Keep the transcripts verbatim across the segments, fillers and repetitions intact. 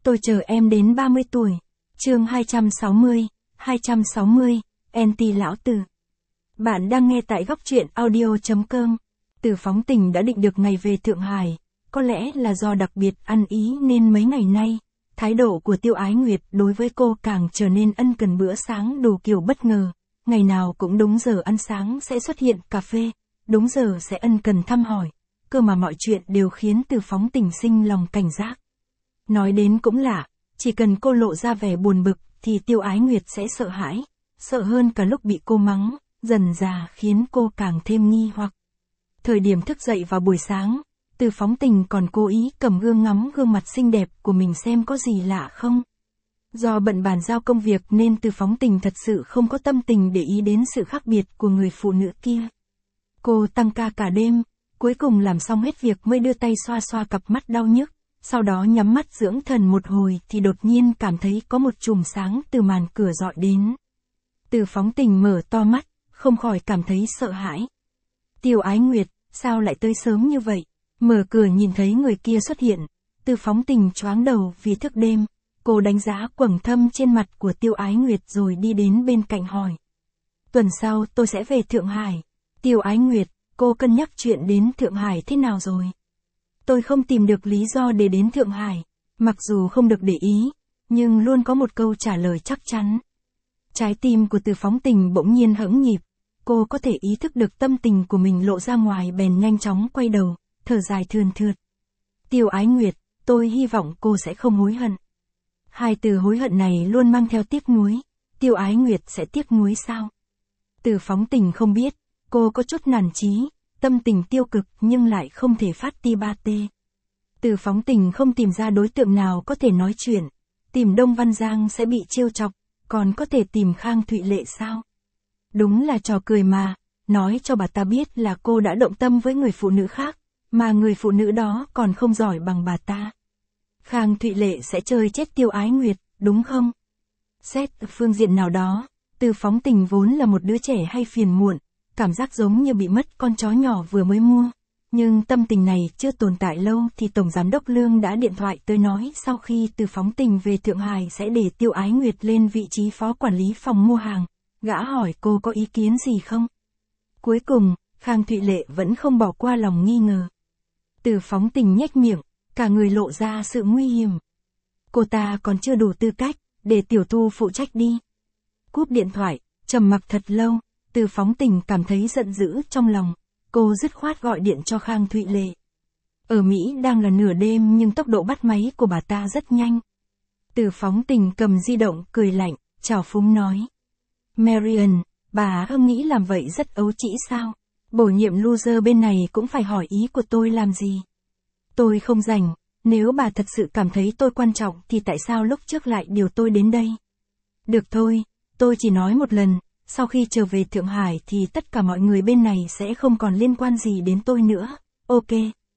Tôi chờ em đến ba mươi tuổi. Chương hai trăm sáu mươi, hai trăm sáu mươi, Anti lão tử. Bạn đang nghe tại góc truyện audio chấm com. Từ Phóng Tình đã định được ngày về Thượng Hải, có lẽ là do đặc biệt ăn ý nên mấy ngày nay, thái độ của Tiêu Ái Nguyệt đối với cô càng trở nên ân cần, bữa sáng đủ kiểu bất ngờ, ngày nào cũng đúng giờ ăn sáng sẽ xuất hiện cà phê, đúng giờ sẽ ân cần thăm hỏi, cơ mà mọi chuyện đều khiến Từ Phóng Tình sinh lòng cảnh giác. Nói đến cũng lạ, chỉ cần cô lộ ra vẻ buồn bực thì Tiêu Ái Nguyệt sẽ sợ hãi, sợ hơn cả lúc bị cô mắng, dần dà khiến cô càng thêm nghi hoặc. Thời điểm thức dậy vào buổi sáng, Từ Phóng Tình còn cố ý cầm gương ngắm gương mặt xinh đẹp của mình xem có gì lạ không. Do bận bàn giao công việc nên Từ Phóng Tình thật sự không có tâm tình để ý đến sự khác biệt của người phụ nữ kia. Cô tăng ca cả đêm, cuối cùng làm xong hết việc mới đưa tay xoa xoa cặp mắt đau nhức, sau đó nhắm mắt dưỡng thần một hồi thì đột nhiên cảm thấy có một chùm sáng từ màn cửa dọi đến. Từ Phóng Tình mở to mắt, không khỏi cảm thấy sợ hãi. Tiêu Ái Nguyệt, sao lại tới sớm như vậy? Mở cửa nhìn thấy người kia xuất hiện, Từ Phóng Tình choáng đầu vì thức đêm, cô đánh giá quầng thâm trên mặt của Tiêu Ái Nguyệt rồi đi đến bên cạnh hỏi. Tuần sau tôi sẽ về Thượng Hải. Tiêu Ái Nguyệt, cô cân nhắc chuyện đến Thượng Hải thế nào rồi? Tôi không tìm được lý do để đến Thượng Hải, mặc dù không được để ý, nhưng luôn có một câu trả lời chắc chắn. Trái tim của Từ Phóng Tình bỗng nhiên hững nhịp, cô có thể ý thức được tâm tình của mình lộ ra ngoài bèn nhanh chóng quay đầu, thở dài thườn thượt. Tiêu Ái Nguyệt, tôi hy vọng cô sẽ không hối hận. Hai từ hối hận này luôn mang theo tiếc nuối, Tiêu Ái Nguyệt sẽ tiếc nuối sao? Từ Phóng Tình không biết, cô có chút nản chí, tâm tình tiêu cực nhưng lại không thể phát ti ba tê. Từ Phóng Tình không tìm ra đối tượng nào có thể nói chuyện, tìm Đông Văn Giang sẽ bị trêu chọc, còn có thể tìm Khang Thụy Lệ sao? Đúng là trò cười mà, nói cho bà ta biết là cô đã động tâm với người phụ nữ khác, mà người phụ nữ đó còn không giỏi bằng bà ta. Khang Thụy Lệ sẽ chơi chết Tiêu Ái Nguyệt, đúng không? Xét phương diện nào đó, Từ Phóng Tình vốn là một đứa trẻ hay phiền muộn, cảm giác giống như bị mất con chó nhỏ vừa mới mua. Nhưng tâm tình này chưa tồn tại lâu thì Tổng Giám đốc Lương đã điện thoại tới nói sau khi Từ Phóng Tình về Thượng Hải sẽ để Tiêu Ái Nguyệt lên vị trí phó quản lý phòng mua hàng. Gã hỏi cô có ý kiến gì không? Cuối cùng, Khang Thụy Lệ vẫn không bỏ qua lòng nghi ngờ. Từ Phóng Tình nhếch miệng, cả người lộ ra sự nguy hiểm. Cô ta còn chưa đủ tư cách, để Tiểu Thu phụ trách đi. Cúp điện thoại, trầm mặc thật lâu, Từ Phóng Tình cảm thấy giận dữ trong lòng. Cô dứt khoát gọi điện cho Khang Thụy Lệ. Ở Mỹ đang là nửa đêm nhưng tốc độ bắt máy của bà ta rất nhanh. Từ Phóng Tình cầm di động cười lạnh, chào phúng nói. Marian, bà không nghĩ làm vậy rất ấu trĩ sao? Bổ nhiệm loser bên này cũng phải hỏi ý của tôi làm gì? Tôi không rảnh, nếu bà thật sự cảm thấy tôi quan trọng thì tại sao lúc trước lại điều tôi đến đây? Được thôi, tôi chỉ nói một lần, sau khi trở về Thượng Hải thì tất cả mọi người bên này sẽ không còn liên quan gì đến tôi nữa, ok.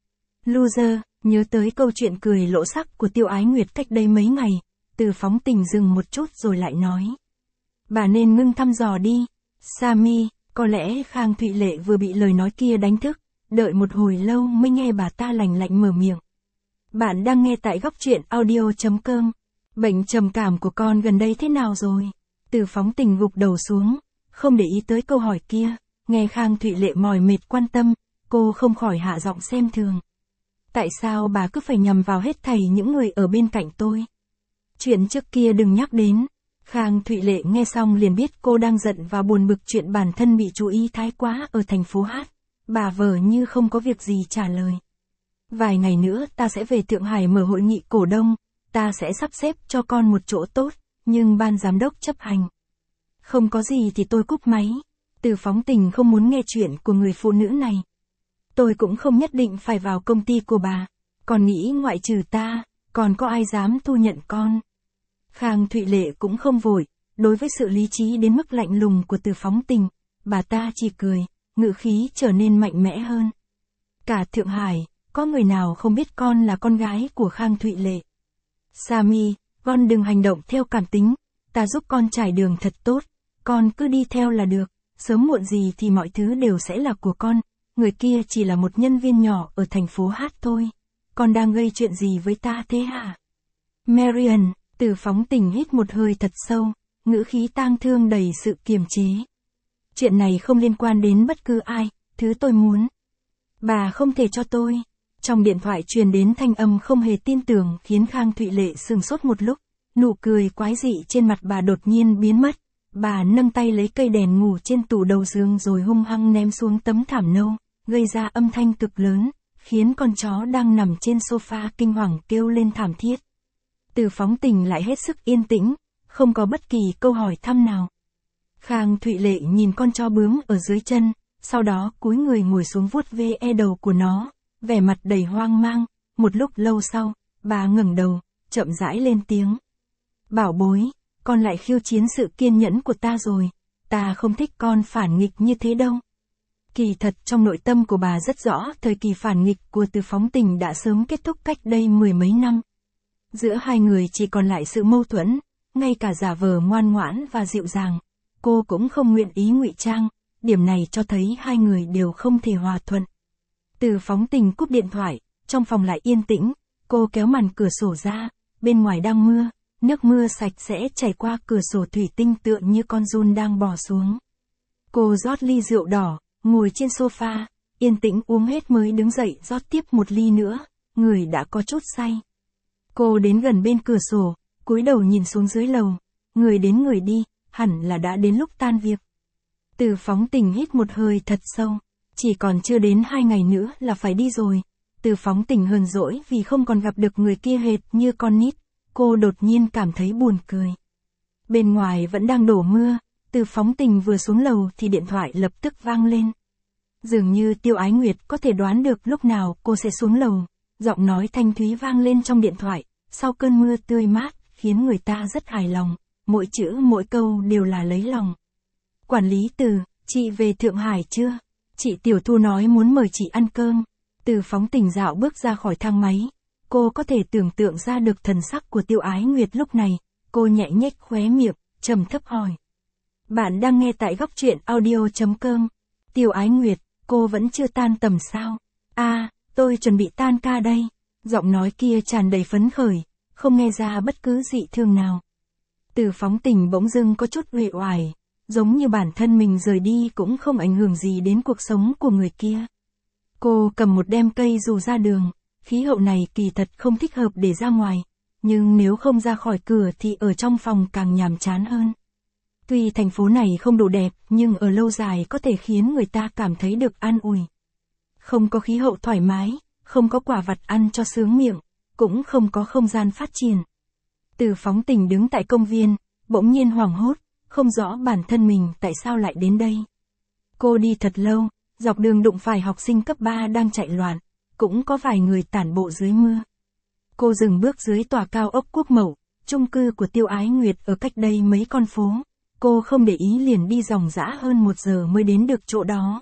Loser, nhớ tới câu chuyện cười lỗ sắc của Tiêu Ái Nguyệt cách đây mấy ngày, Từ Phóng Tình dừng một chút rồi lại nói. Bà nên ngưng thăm dò đi, Sami, có lẽ Khang Thụy Lệ vừa bị lời nói kia đánh thức, đợi một hồi lâu mới nghe bà ta lành lạnh mở miệng. Bạn đang nghe tại góc truyện audio chấm com. Bệnh trầm cảm của con gần đây thế nào rồi? Từ Phóng Tình gục đầu xuống, không để ý tới câu hỏi kia, nghe Khang Thụy Lệ mỏi mệt quan tâm, cô không khỏi hạ giọng xem thường. Tại sao bà cứ phải nhằm vào hết thảy những người ở bên cạnh tôi? Chuyện trước kia đừng nhắc đến. Khang Thụy Lệ nghe xong liền biết cô đang giận và buồn bực chuyện bản thân bị chú ý thái quá ở thành phố Hát. Bà vờ như không có việc gì trả lời. Vài ngày nữa ta sẽ về Thượng Hải mở hội nghị cổ đông, ta sẽ sắp xếp cho con một chỗ tốt, nhưng ban giám đốc chấp hành. Không có gì thì tôi cúp máy. Từ Phóng Tình không muốn nghe chuyện của người phụ nữ này. Tôi cũng không nhất định phải vào công ty của bà, còn nghĩ ngoại trừ ta, còn có ai dám thu nhận con. Khang Thụy Lệ cũng không vội, đối với sự lý trí đến mức lạnh lùng của Từ Phóng Tình, bà ta chỉ cười, ngữ khí trở nên mạnh mẽ hơn. Cả Thượng Hải, có người nào không biết con là con gái của Khang Thụy Lệ. Sami, con đừng hành động theo cảm tính, ta giúp con trải đường thật tốt, con cứ đi theo là được, sớm muộn gì thì mọi thứ đều sẽ là của con, người kia chỉ là một nhân viên nhỏ ở thành phố Hát thôi, con đang gây chuyện gì với ta thế hả? Marian, Từ Phóng Tình hít một hơi thật sâu, ngữ khí tang thương đầy sự kiềm chế. Chuyện này không liên quan đến bất cứ ai, thứ tôi muốn. Bà không thể cho tôi. Trong điện thoại truyền đến thanh âm không hề tin tưởng khiến Khang Thụy Lệ sừng sốt một lúc, nụ cười quái dị trên mặt bà đột nhiên biến mất. Bà nâng tay lấy cây đèn ngủ trên tủ đầu giường rồi hung hăng ném xuống tấm thảm nâu, gây ra âm thanh cực lớn, khiến con chó đang nằm trên sofa kinh hoàng kêu lên thảm thiết. Từ Phóng Tình lại hết sức yên tĩnh, không có bất kỳ câu hỏi thăm nào. Khang Thụy Lệ nhìn con chó bướm ở dưới chân, sau đó cúi người ngồi xuống vuốt ve đầu của nó, vẻ mặt đầy hoang mang. Một lúc lâu sau, bà ngẩng đầu, chậm rãi lên tiếng. Bảo bối, con lại khiêu chiến sự kiên nhẫn của ta rồi, ta không thích con phản nghịch như thế đâu. Kỳ thật trong nội tâm của bà rất rõ thời kỳ phản nghịch của Từ Phóng Tình đã sớm kết thúc cách đây mười mấy năm. Giữa hai người chỉ còn lại sự mâu thuẫn, ngay cả giả vờ ngoan ngoãn và dịu dàng, cô cũng không nguyện ý ngụy trang, điểm này cho thấy hai người đều không thể hòa thuận. Từ Phóng Tình cúp điện thoại, trong phòng lại yên tĩnh, cô kéo màn cửa sổ ra, bên ngoài đang mưa, nước mưa sạch sẽ chảy qua cửa sổ thủy tinh tựa như con giun đang bò xuống. Cô rót ly rượu đỏ, ngồi trên sofa, yên tĩnh uống hết mới đứng dậy rót tiếp một ly nữa, người đã có chút say. Cô đến gần bên cửa sổ, cúi đầu nhìn xuống dưới lầu, người đến người đi, hẳn là đã đến lúc tan việc. Từ Phóng Tình hít một hơi thật sâu, chỉ còn chưa đến hai ngày nữa là phải đi rồi. Từ Phóng Tình hờn dỗi vì không còn gặp được người kia hệt như con nít, cô đột nhiên cảm thấy buồn cười. Bên ngoài vẫn đang đổ mưa, Từ Phóng Tình vừa xuống lầu thì điện thoại lập tức vang lên. Dường như Tiêu Ái Nguyệt có thể đoán được lúc nào cô sẽ xuống lầu, giọng nói thanh thúy vang lên trong điện thoại, sau cơn mưa tươi mát, khiến người ta rất hài lòng, mỗi chữ mỗi câu đều là lấy lòng. Quản lý Từ, chị về Thượng Hải chưa? Chị Tiểu Thu nói muốn mời chị ăn cơm. Từ Phóng Tình dạo bước ra khỏi thang máy, cô có thể tưởng tượng ra được thần sắc của Tiêu Ái Nguyệt lúc này, cô nhẹ nhếch khóe miệng, trầm thấp hỏi. Bạn đang nghe tại góc truyện audio chấm com. Tiêu Ái Nguyệt, cô vẫn chưa tan tầm sao? À, tôi chuẩn bị tan ca đây. Giọng nói kia tràn đầy phấn khởi, không nghe ra bất cứ dị thường nào. Từ Phóng Tình bỗng dưng có chút uể oải, giống như bản thân mình rời đi cũng không ảnh hưởng gì đến cuộc sống của người kia. Cô cầm một đem cây dù ra đường, khí hậu này kỳ thật không thích hợp để ra ngoài, nhưng nếu không ra khỏi cửa thì ở trong phòng càng nhàm chán hơn. Tuy thành phố này không đủ đẹp, nhưng ở lâu dài có thể khiến người ta cảm thấy được an ủi. Không có khí hậu thoải mái, không có quả vặt ăn cho sướng miệng, cũng không có không gian phát triển. Từ Phóng Tình đứng tại công viên, bỗng nhiên hoảng hốt, không rõ bản thân mình tại sao lại đến đây. Cô đi thật lâu, dọc đường đụng phải học sinh cấp ba đang chạy loạn, cũng có vài người tản bộ dưới mưa. Cô dừng bước dưới tòa cao ốc Quốc Mậu, chung cư của Tiêu Ái Nguyệt ở cách đây mấy con phố. Cô không để ý liền đi dòng dã hơn một giờ mới đến được chỗ đó.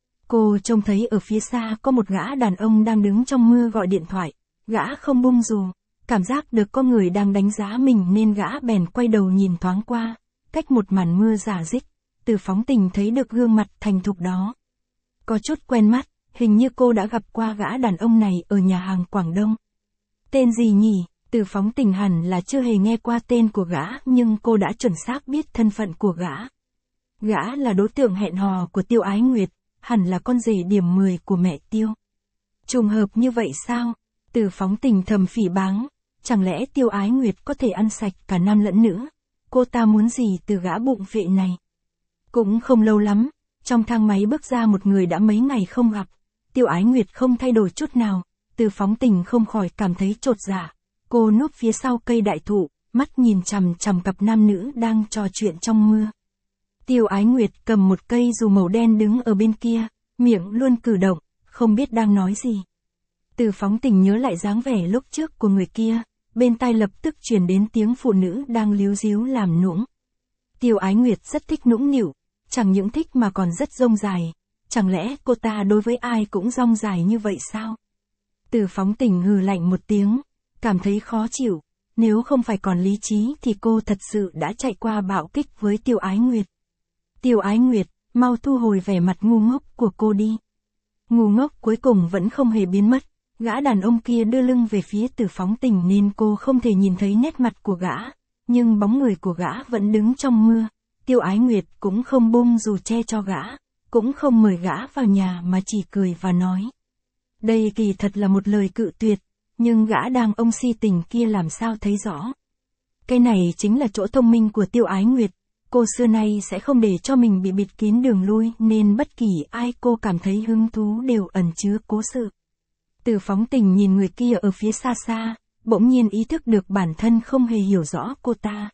Cô trông thấy ở phía xa có một gã đàn ông đang đứng trong mưa gọi điện thoại, gã không bung dù, cảm giác được có người đang đánh giá mình nên gã bèn quay đầu nhìn thoáng qua, cách một màn mưa rả rích, Từ Phóng Tình thấy được gương mặt thành thục đó. Có chút quen mắt, hình như cô đã gặp qua gã đàn ông này ở nhà hàng Quảng Đông. Tên gì nhỉ? Từ Phóng Tình hẳn là chưa hề nghe qua tên của gã nhưng cô đã chuẩn xác biết thân phận của gã. Gã là đối tượng hẹn hò của Tiêu Ái Nguyệt, hẳn là con rể điểm mười của mẹ Tiêu. Trùng hợp như vậy sao? Từ Phóng Tình thầm phỉ báng, chẳng lẽ Tiêu Ái Nguyệt có thể ăn sạch cả nam lẫn nữ? Cô ta muốn gì từ gã bụng phệ này? Cũng không lâu lắm, trong thang máy bước ra một người đã mấy ngày không gặp. Tiêu Ái Nguyệt không thay đổi chút nào, Từ Phóng Tình không khỏi cảm thấy chột dạ. Cô núp phía sau cây đại thụ, mắt nhìn chằm chằm cặp nam nữ đang trò chuyện trong mưa. Tiêu Ái Nguyệt cầm một cây dù màu đen đứng ở bên kia, miệng luôn cử động, không biết đang nói gì. Từ Phóng Tình nhớ lại dáng vẻ lúc trước của người kia, bên tai lập tức truyền đến tiếng phụ nữ đang líu ríu làm nũng. Tiêu Ái Nguyệt rất thích nũng nịu, chẳng những thích mà còn rất dông dài, chẳng lẽ cô ta đối với ai cũng dong dài như vậy sao? Từ Phóng Tình hừ lạnh một tiếng, cảm thấy khó chịu, nếu không phải còn lý trí thì cô thật sự đã chạy qua bạo kích với Tiêu Ái Nguyệt. Tiêu Ái Nguyệt, mau thu hồi vẻ mặt ngu ngốc của cô đi. Ngu ngốc cuối cùng vẫn không hề biến mất, Gã đàn ông kia đưa lưng về phía Từ Phóng Tình nên cô không thể nhìn thấy nét mặt của gã, nhưng bóng người của gã vẫn đứng trong mưa. Tiêu Ái Nguyệt cũng không bung dù che cho gã, cũng không mời gã vào nhà mà chỉ cười và nói. Đây kỳ thật là một lời cự tuyệt, nhưng gã đàn ông si tình kia làm sao thấy rõ. Cái này chính là chỗ thông minh của Tiêu Ái Nguyệt, cô xưa nay sẽ không để cho mình bị bịt kín đường lui nên bất kỳ ai cô cảm thấy hứng thú đều ẩn chứa cố sự. Từ Phóng Tình nhìn người kia ở phía xa xa, bỗng nhiên ý thức được bản thân không hề hiểu rõ cô ta.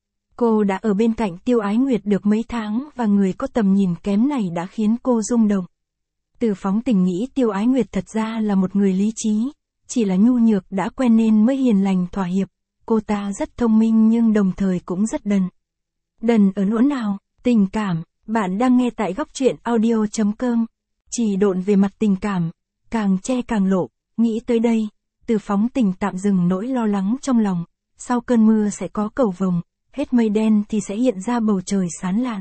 Cô đã ở bên cạnh Tiêu Ái Nguyệt được mấy tháng và người có tầm nhìn kém này đã khiến cô rung động. Từ Phóng Tình nghĩ Tiêu Ái Nguyệt thật ra là một người lý trí, chỉ là nhu nhược đã quen nên mới hiền lành thỏa hiệp. Cô ta rất thông minh nhưng đồng thời cũng rất đần. Đần ở chỗ nào? Tình cảm, bạn đang nghe tại góc truyện audio chấm com. Chỉ độn về mặt tình cảm, càng che càng lộ, nghĩ tới đây, Từ Phóng Tình tạm dừng nỗi lo lắng trong lòng, sau cơn mưa sẽ có cầu vồng, hết mây đen thì sẽ hiện ra bầu trời sáng lạn.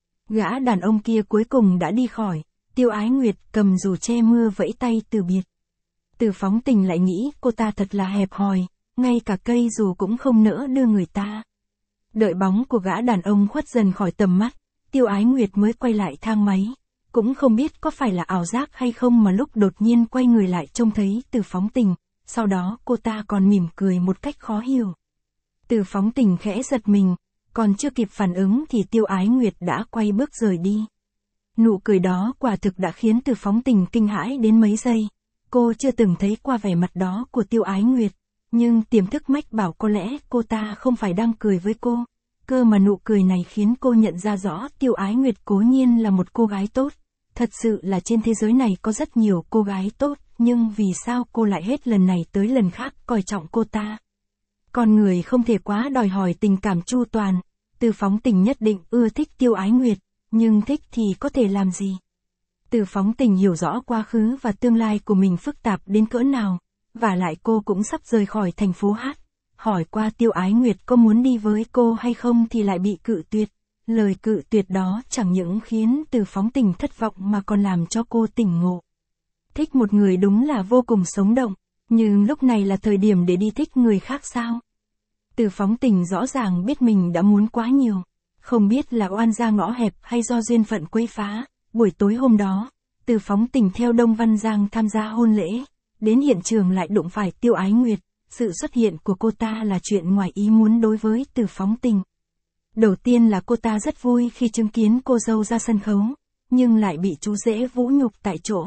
Gã đàn ông kia cuối cùng đã đi khỏi, Tiêu Ái Nguyệt cầm dù che mưa vẫy tay từ biệt. Từ Phóng Tình lại nghĩ cô ta thật là hẹp hòi, ngay cả cây dù cũng không nỡ đưa người ta. Đợi bóng của gã đàn ông khuất dần khỏi tầm mắt, Tiêu Ái Nguyệt mới quay lại thang máy. Cũng không biết có phải là ảo giác hay không mà lúc đột nhiên quay người lại trông thấy Từ Phóng Tình, sau đó cô ta còn mỉm cười một cách khó hiểu. Từ Phóng Tình khẽ giật mình, còn chưa kịp phản ứng thì Tiêu Ái Nguyệt đã quay bước rời đi. Nụ cười đó quả thực đã khiến Từ Phóng Tình kinh hãi đến mấy giây. Cô chưa từng thấy qua vẻ mặt đó của Tiêu Ái Nguyệt, nhưng tiềm thức mách bảo có lẽ cô ta không phải đang cười với cô. Cơ mà nụ cười này khiến cô nhận ra rõ Tiêu Ái Nguyệt cố nhiên là một cô gái tốt. Thật sự là trên thế giới này có rất nhiều cô gái tốt, nhưng vì sao cô lại hết lần này tới lần khác coi trọng cô ta? Con người không thể quá đòi hỏi tình cảm chu toàn. Từ Phóng Tình nhất định ưa thích Tiêu Ái Nguyệt, nhưng thích thì có thể làm gì? Từ Phóng Tình hiểu rõ quá khứ và tương lai của mình phức tạp đến cỡ nào, và lại cô cũng sắp rời khỏi thành phố Hát. Hỏi qua Tiêu Ái Nguyệt có muốn đi với cô hay không thì lại bị cự tuyệt. Lời cự tuyệt đó chẳng những khiến Từ Phóng Tình thất vọng mà còn làm cho cô tỉnh ngộ. Thích một người đúng là vô cùng sống động, nhưng lúc này là thời điểm để đi thích người khác sao? Từ Phóng Tình rõ ràng biết mình đã muốn quá nhiều. Không biết là oan gia ngõ hẹp hay do duyên phận quấy phá. Buổi tối hôm đó, Từ Phóng Tình theo Đông Văn Giang tham gia hôn lễ. Đến hiện trường lại đụng phải Tiêu Ái Nguyệt. Sự xuất hiện của cô ta là chuyện ngoài ý muốn đối với Từ Phóng Tình. Đầu tiên là cô ta rất vui khi chứng kiến cô dâu ra sân khấu, nhưng lại bị chú rể vũ nhục tại chỗ.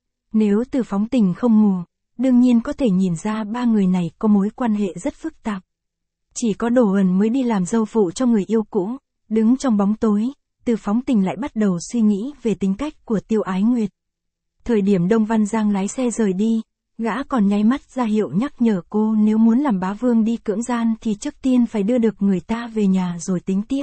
Nếu Từ Phóng Tình không mù, đương nhiên có thể nhìn ra ba người này có mối quan hệ rất phức tạp. Chỉ có Đổ Ẩn mới đi làm dâu phụ cho người yêu cũ, đứng trong bóng tối, Từ Phóng Tình lại bắt đầu suy nghĩ về tính cách của Tiêu Ái Nguyệt. Thời điểm Đông Văn Giang lái xe rời đi, gã còn nháy mắt ra hiệu nhắc nhở cô nếu muốn làm bá vương đi cưỡng gian thì trước tiên phải đưa được người ta về nhà rồi tính tiếp.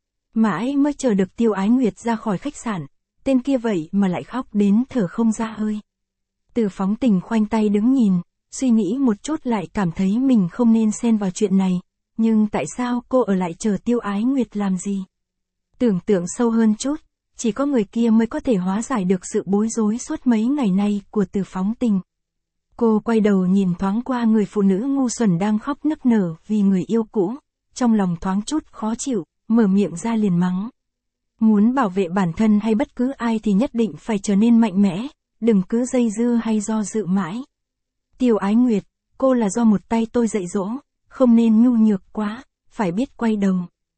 Mãi mới chờ được Tiêu Ái Nguyệt ra khỏi khách sạn, tên kia vậy mà lại khóc đến thở không ra hơi. Từ Phóng Tình khoanh tay đứng nhìn, suy nghĩ một chút lại cảm thấy mình không nên xen vào chuyện này, nhưng tại sao cô ở lại chờ Tiêu Ái Nguyệt làm gì? Tưởng tượng sâu hơn chút, chỉ có người kia mới có thể hóa giải được sự bối rối suốt mấy ngày nay của Từ Phóng Tình. Cô quay đầu nhìn thoáng qua người phụ nữ ngu xuẩn đang khóc nức nở vì người yêu cũ, trong lòng thoáng chút khó chịu, mở miệng ra liền mắng. Muốn bảo vệ bản thân hay bất cứ ai thì nhất định phải trở nên mạnh mẽ, đừng cứ dây dưa hay do dự mãi. Tiêu Ái Nguyệt, cô là do một tay tôi dạy dỗ, không nên nhu nhược quá, phải biết quay đầu.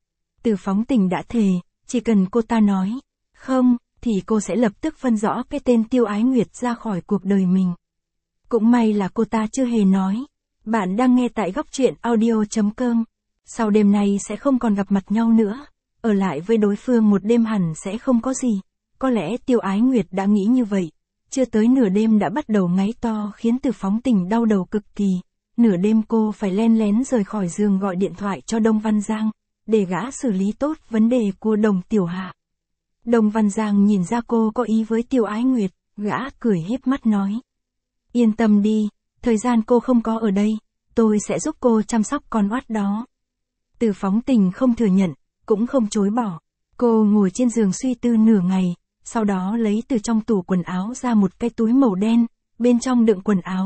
Từ Phóng Tình đã thề, chỉ cần cô ta nói, không, thì cô sẽ lập tức phân rõ cái tên Tiêu Ái Nguyệt ra khỏi cuộc đời mình. Cũng may là cô ta chưa hề nói. Bạn đang nghe tại góc truyện audio chấm com. Sau đêm nay sẽ không còn gặp mặt nhau nữa. Ở lại với đối phương một đêm hẳn sẽ không có gì. Có lẽ Tiêu Ái Nguyệt đã nghĩ như vậy. Chưa tới nửa đêm đã bắt đầu ngáy to khiến Từ Phóng Tình đau đầu cực kỳ. Nửa đêm cô phải len lén rời khỏi giường gọi điện thoại cho Đông Văn Giang, để gã xử lý tốt vấn đề của Đồng Tiểu Hạ. Đông Văn Giang nhìn ra cô có ý với Tiêu Ái Nguyệt, gã cười híp mắt nói. Yên tâm đi, thời gian cô không có ở đây, tôi sẽ giúp cô chăm sóc con oát đó. Từ Phóng Tình không thừa nhận, cũng không chối bỏ. Cô ngồi trên giường suy tư nửa ngày, sau đó lấy từ trong tủ quần áo ra một cái túi màu đen, bên trong đựng quần áo.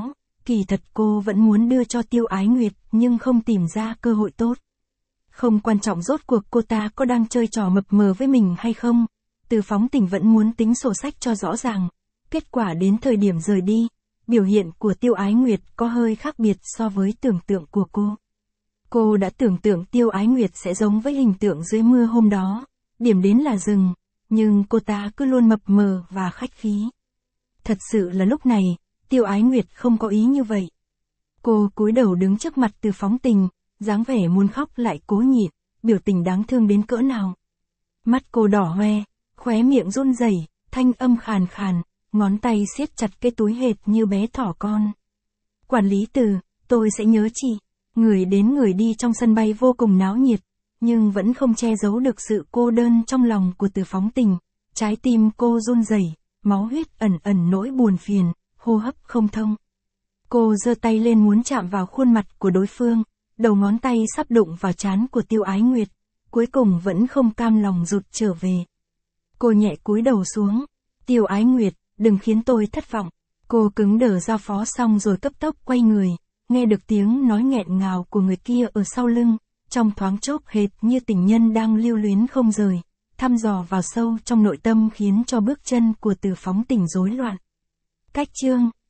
Kỳ thật cô vẫn muốn đưa cho Tiêu Ái Nguyệt nhưng không tìm ra cơ hội tốt. Không quan trọng rốt cuộc cô ta có đang chơi trò mập mờ với mình hay không, Từ Phóng Tình vẫn muốn tính sổ sách cho rõ ràng. Kết quả đến thời điểm rời đi, biểu hiện của Tiêu Ái Nguyệt có hơi khác biệt so với tưởng tượng của cô. Cô đã tưởng tượng Tiêu Ái Nguyệt sẽ giống với hình tượng dưới mưa hôm đó, điểm đến là rừng, nhưng cô ta cứ luôn mập mờ và khách khí. Thật sự là lúc này, Tiêu Ái Nguyệt không có ý như vậy. Cô cúi đầu đứng trước mặt Từ Phóng Tình, dáng vẻ muốn khóc lại cố nhịn, biểu tình đáng thương đến cỡ nào. Mắt cô đỏ hoe, khóe miệng run rẩy, thanh âm khàn khàn, ngón tay siết chặt cái túi hệt như bé thỏ con. Quản lý Từ, tôi sẽ nhớ chị. Người đến người đi trong sân bay vô cùng náo nhiệt, nhưng vẫn không che giấu được sự cô đơn trong lòng của Từ Phóng Tình. Trái tim cô run rẩy, máu huyết ẩn ẩn nỗi buồn phiền, hô hấp không thông. Cô giơ tay lên muốn chạm vào khuôn mặt của đối phương, đầu ngón tay sắp đụng vào trán của Tiêu Ái Nguyệt, cuối cùng vẫn không cam lòng rụt trở về. Cô nhẹ cúi đầu xuống, Tiêu Ái Nguyệt, đừng khiến tôi thất vọng. Cô cứng đờ giao phó xong rồi cấp tốc quay người, nghe được tiếng nói nghẹn ngào của người kia ở sau lưng, trong thoáng chốc hệt như tình nhân đang lưu luyến không rời, thăm dò vào sâu trong nội tâm khiến cho bước chân của Từ Phóng Tình rối loạn. Cách chương